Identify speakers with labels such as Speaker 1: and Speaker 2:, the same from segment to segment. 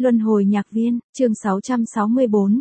Speaker 1: Luân hồi nhạc viên, chương 664,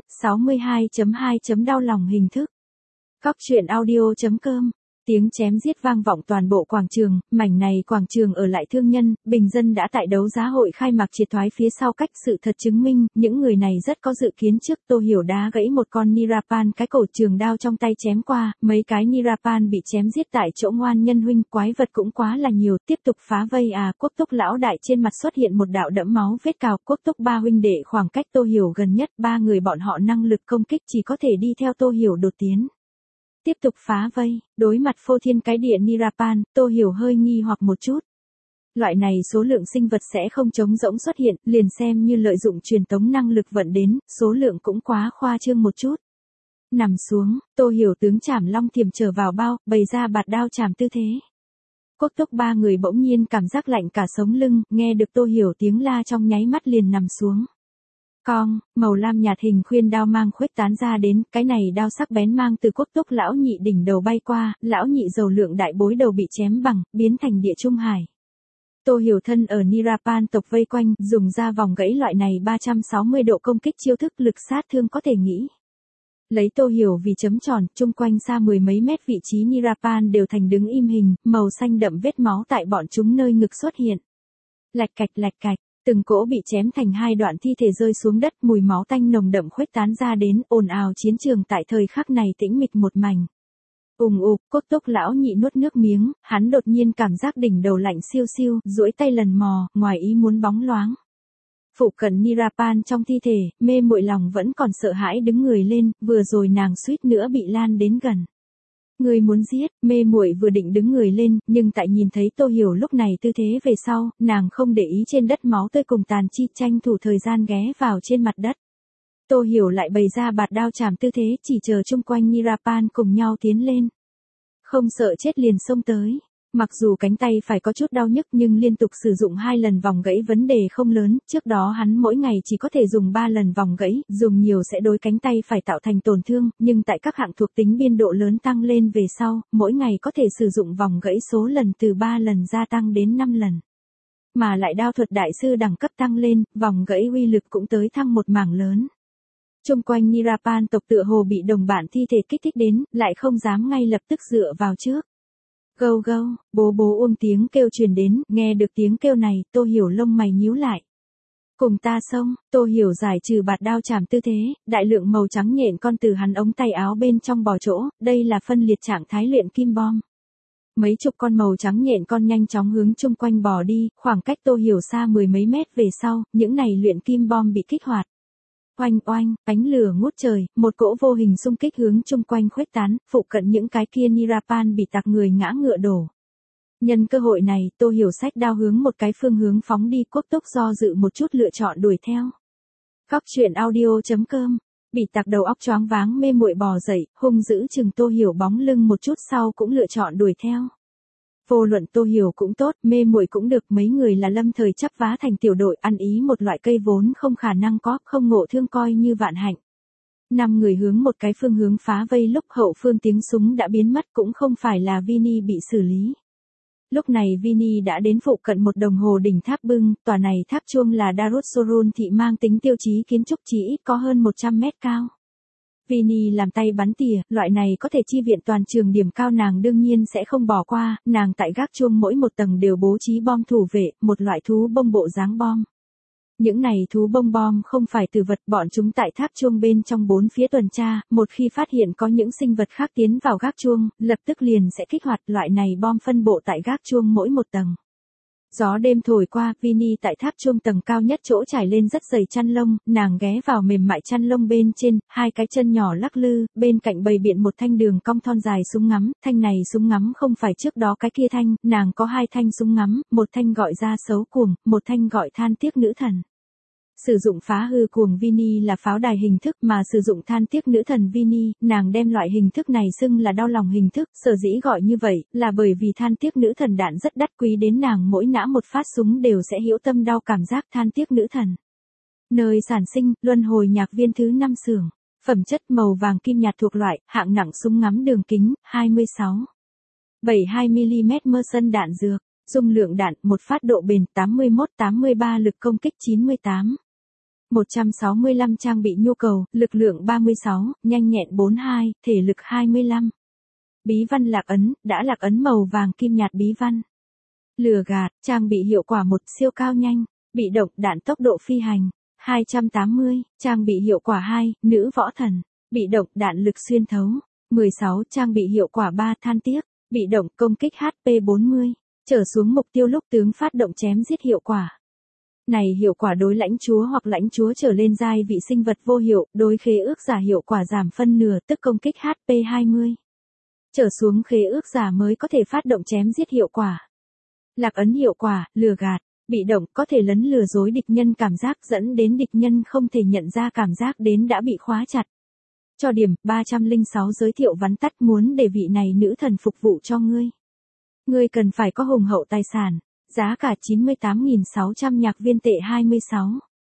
Speaker 1: 62.2. Đau lòng hình thức. Cóc truyện audio.com. Tiếng chém giết vang vọng toàn bộ quảng trường, mảnh này quảng trường ở lại thương nhân, bình dân đã tại đấu giá hội khai mạc triệt thoái phía sau cách sự thật chứng minh, những người này rất có dự kiến trước. Tô Hiểu đá gãy một con Nirapan cái cổ, trường đao trong tay chém qua, mấy cái Nirapan bị chém giết tại chỗ. Ngoan nhân huynh, quái vật cũng quá là nhiều, tiếp tục phá vây à. Quốc túc lão đại trên mặt xuất hiện một đạo đẫm máu vết cào. Quốc túc ba huynh đệ khoảng cách Tô Hiểu gần nhất, ba người bọn họ năng lực công kích chỉ có thể đi theo Tô Hiểu đột tiến. Tiếp tục phá vây, đối mặt phô thiên cái địa Nirapan, Tô Hiểu hơi nghi hoặc một chút. Loại này số lượng sinh vật sẽ không trống rỗng xuất hiện, liền xem như lợi dụng truyền tống năng lực vận đến, số lượng cũng quá khoa trương một chút. Nằm xuống, Tô Hiểu tướng chảm long thiềm trở vào bao, bày ra bạt đao chảm tư thế. Quốc túc ba người bỗng nhiên cảm giác lạnh cả sống lưng, nghe được Tô Hiểu tiếng la trong nháy mắt liền nằm xuống. Cong, màu lam nhạt hình khuyên đao mang khuếch tán ra đến, cái này đao sắc bén mang từ quốc túc lão nhị đỉnh đầu bay qua, lão nhị dầu lượng đại bối đầu bị chém bằng, biến thành địa trung hải. Tô Hiểu thân ở Nirapan tộc vây quanh, dùng ra vòng gãy loại này 360 độ công kích chiêu thức, lực sát thương có thể nghĩ. Lấy Tô Hiểu vì chấm tròn, chung quanh xa mười mấy mét vị trí Nirapan đều thành đứng im hình, màu xanh đậm vết máu tại bọn chúng nơi ngực xuất hiện. Lạch cạch. Từng cỗ bị chém thành hai đoạn thi thể rơi xuống đất, mùi máu tanh nồng đậm khuếch tán ra đến, ồn ào chiến trường tại thời khắc này tĩnh mịch một mảnh. Quốc túc lão nhị nuốt nước miếng, hắn đột nhiên cảm giác đỉnh đầu lạnh siêu siêu, duỗi tay lần mò, ngoài ý muốn bóng loáng. Phụ cận Nirapan trong thi thể, mê muội lòng vẫn còn sợ hãi đứng người lên, vừa rồi nàng suýt nữa bị lan đến gần. Người muốn giết, mê muội vừa định đứng người lên, nhưng tại nhìn thấy Tô Hiểu lúc này tư thế về sau, nàng không để ý trên đất máu tươi cùng tàn chi, tranh thủ thời gian ghé vào trên mặt đất. Tô Hiểu lại bày ra bạt đao chảm tư thế, chỉ chờ chung quanh Nirapan cùng nhau tiến lên. Không sợ chết liền xông tới. Mặc dù cánh tay phải có chút đau nhức nhưng liên tục sử dụng 2 lần vòng gãy vấn đề không lớn, trước đó hắn mỗi ngày chỉ có thể dùng 3 lần vòng gãy, dùng nhiều sẽ đối cánh tay phải tạo thành tổn thương, nhưng tại các hạng thuộc tính biên độ lớn tăng lên về sau, mỗi ngày có thể sử dụng vòng gãy số lần từ 3 lần gia tăng đến 5 lần. Mà lại đao thuật đại sư đẳng cấp tăng lên, vòng gãy uy lực cũng tới thăng một mảng lớn. Chung quanh Nirapan tộc tựa hồ bị đồng bạn thi thể kích thích đến, lại không dám ngay lập tức dựa vào trước. Gâu, bố uông tiếng kêu truyền đến, nghe được tiếng kêu này, Tô Hiểu lông mày nhíu lại. Cùng ta xông, Tô Hiểu giải trừ bạt đao chảm tư thế, đại lượng màu trắng nhện con từ hắn ống tay áo bên trong bò chỗ, đây là phân liệt trạng thái luyện kim bom. Mấy chục con màu trắng nhện con nhanh chóng hướng chung quanh bò đi, khoảng cách Tô Hiểu xa mười mấy mét về sau, những này luyện kim bom bị kích hoạt. Oanh, ánh lửa ngút trời, một cỗ vô hình xung kích hướng chung quanh khuếch tán, phụ cận những cái kia Nirapan bị tạc người ngã ngựa đổ. Nhân cơ hội này, Tô Hiểu xách đao hướng một cái phương hướng phóng đi, quốc túc do dự một chút lựa chọn đuổi theo. Cóc truyện audio.com. Bị tạc đầu óc choáng váng mê muội bò dậy, hung dữ chừng Tô Hiểu bóng lưng một chút sau cũng lựa chọn đuổi theo. Vô luận Tô Hiểu cũng tốt, mê muội cũng được, mấy người là lâm thời chắp vá thành tiểu đội, ăn ý một loại cây vốn không khả năng có, không ngộ thương coi như vạn hạnh. 5 người hướng một cái phương hướng phá vây, lúc hậu phương tiếng súng đã biến mất, cũng không phải là Vini bị xử lý. Lúc này Vini đã đến phụ cận một đồng hồ đỉnh tháp bưng, tòa này tháp chuông là Darussorun thị mang tính tiêu chí kiến trúc, chỉ ít có hơn 100 mét cao. Vini làm tay bắn tỉa, loại này có thể chi viện toàn trường điểm cao nàng đương nhiên sẽ không bỏ qua, nàng tại gác chuông mỗi một tầng đều bố trí bom thủ vệ, một loại thú bông bộ dáng bom. Những này thú bông bom không phải từ vật, bọn chúng tại tháp chuông bên trong bốn phía tuần tra, một khi phát hiện có những sinh vật khác tiến vào gác chuông, lập tức liền sẽ kích hoạt, loại này bom phân bộ tại gác chuông mỗi một tầng. Gió đêm thổi qua, Vini tại tháp chuông tầng cao nhất chỗ trải lên rất dày chăn lông, nàng ghé vào mềm mại chăn lông bên trên, hai cái chân nhỏ lắc lư, bên cạnh bày biện một thanh đường cong thon dài súng ngắm, thanh này súng ngắm không phải trước đó cái kia thanh, nàng có 2 thanh súng ngắm, một thanh gọi ra xấu cuồng, một thanh gọi than tiếc nữ thần. Sử dụng phá hư cuồng Vini là pháo đài hình thức, mà sử dụng than tiếc nữ thần Vini, nàng đem loại hình thức này xưng là đau lòng hình thức, sở dĩ gọi như vậy, là bởi vì than tiếc nữ thần đạn rất đắt quý, đến nàng mỗi nã một phát súng đều sẽ hữu tâm đau cảm giác. Than tiếc nữ thần. Nơi sản sinh, luân hồi nhạc viên thứ 5 xưởng. Phẩm chất màu vàng kim nhạt thuộc loại, hạng nặng súng ngắm đường kính, 26,72mm mơ sân đạn dược. Dung lượng đạn, một phát độ bền 81-83, lực công kích 98. 165 trang bị nhu cầu, lực lượng 36, nhanh nhẹn 42, thể lực 25. Bí văn lạc ấn, đã lạc ấn màu vàng kim nhạt bí văn. Lừa gạt, trang bị hiệu quả 1 siêu cao nhanh, bị động đạn tốc độ phi hành. 280, trang bị hiệu quả 2, nữ võ thần, bị động đạn lực xuyên thấu. 16, trang bị hiệu quả 3, than tiếc, bị động công kích HP 40, trở xuống mục tiêu lúc tướng phát động chém giết hiệu quả. Này hiệu quả đối lãnh chúa hoặc lãnh chúa trở lên giai vị sinh vật vô hiệu, đối khế ước giả hiệu quả giảm phân nửa tức công kích HP 20. Trở xuống khế ước giả mới có thể phát động chém giết hiệu quả. Lạc ấn hiệu quả, lừa gạt, bị động có thể lấn lừa dối địch nhân cảm giác dẫn đến địch nhân không thể nhận ra cảm giác đến đã bị khóa chặt. Cho điểm 306 giới thiệu vắn tắt muốn để vị này nữ thần phục vụ cho ngươi. Ngươi cần phải có hùng hậu tài sản, giá cả 98.600 nhạc viên tệ 26.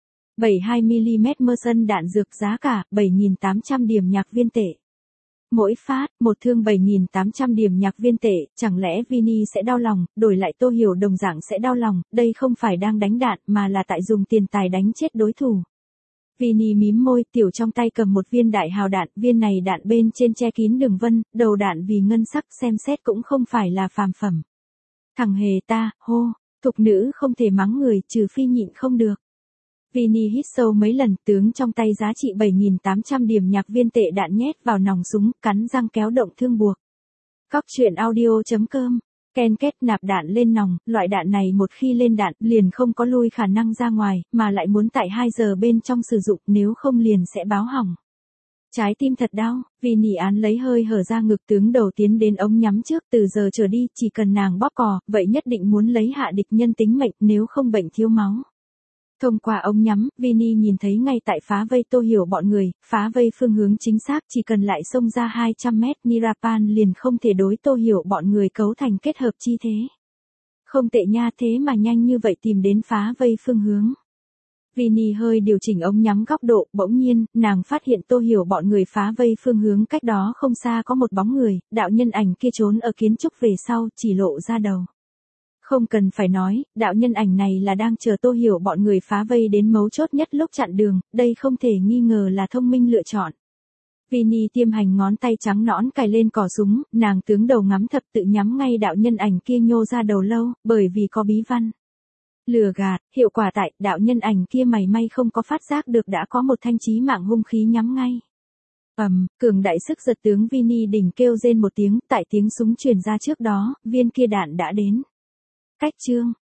Speaker 1: 72mm mơ sân đạn dược giá cả 7.800 điểm nhạc viên tệ. Mỗi phát, một thương 7.800 điểm nhạc viên tệ, chẳng lẽ Vini sẽ đau lòng, đổi lại Tô Hiểu đồng dạng sẽ đau lòng, đây không phải đang đánh đạn mà là tại dùng tiền tài đánh chết đối thủ. Vini mím môi, tiểu trong tay cầm một viên đại hào đạn, viên này đạn bên trên che kín đường vân, đầu đạn vì ngân sắc xem xét cũng không phải là phàm phẩm. Thằng hề ta, hô, thục nữ không thể mắng người trừ phi nhịn không được. Vini hít sâu mấy lần, tướng trong tay giá trị 7.800 điểm nhạc viên tệ đạn nhét vào nòng súng, cắn răng kéo động thương buộc. Cóc truyện audio.com, ken kết nạp đạn lên nòng, loại đạn này một khi lên đạn liền không có lui khả năng ra ngoài, mà lại muốn tại 2 giờ bên trong sử dụng, nếu không liền sẽ báo hỏng. Trái tim thật đau, Vini án lấy hơi hở ra ngực tướng đầu tiến đến ống nhắm trước, từ giờ trở đi chỉ cần nàng bóp cò, vậy nhất định muốn lấy hạ địch nhân tính mệnh nếu không bệnh thiếu máu. Thông qua ống nhắm, Vini nhìn thấy ngay tại phá vây Tô Hiểu bọn người, phá vây phương hướng chính xác chỉ cần lại xông ra 200 mét Nirapan liền không thể đối Tô Hiểu bọn người cấu thành kết hợp chi thế. Không tệ nha, thế mà nhanh như vậy tìm đến phá vây phương hướng. Vini hơi điều chỉnh ống nhắm góc độ, bỗng nhiên, nàng phát hiện Tô Hiểu bọn người phá vây phương hướng cách đó không xa có một bóng người, đạo nhân ảnh kia trốn ở kiến trúc về sau, chỉ lộ ra đầu. Không cần phải nói, đạo nhân ảnh này là đang chờ Tô Hiểu bọn người phá vây đến mấu chốt nhất lúc chặn đường, đây không thể nghi ngờ là thông minh lựa chọn. Vini tiêm hành ngón tay trắng nõn cài lên cò súng, nàng tướng đầu ngắm thập tự nhắm ngay đạo nhân ảnh kia nhô ra đầu lâu, bởi vì có bí văn. Lừa gạt, hiệu quả tại, đạo nhân ảnh kia mảy may không có phát giác được đã có một thanh chí mạng hung khí nhắm ngay. Cường đại sức giật tướng Vini đỉnh kêu rên một tiếng, tại tiếng súng truyền ra trước đó, viên kia đạn đã đến. Cách chương,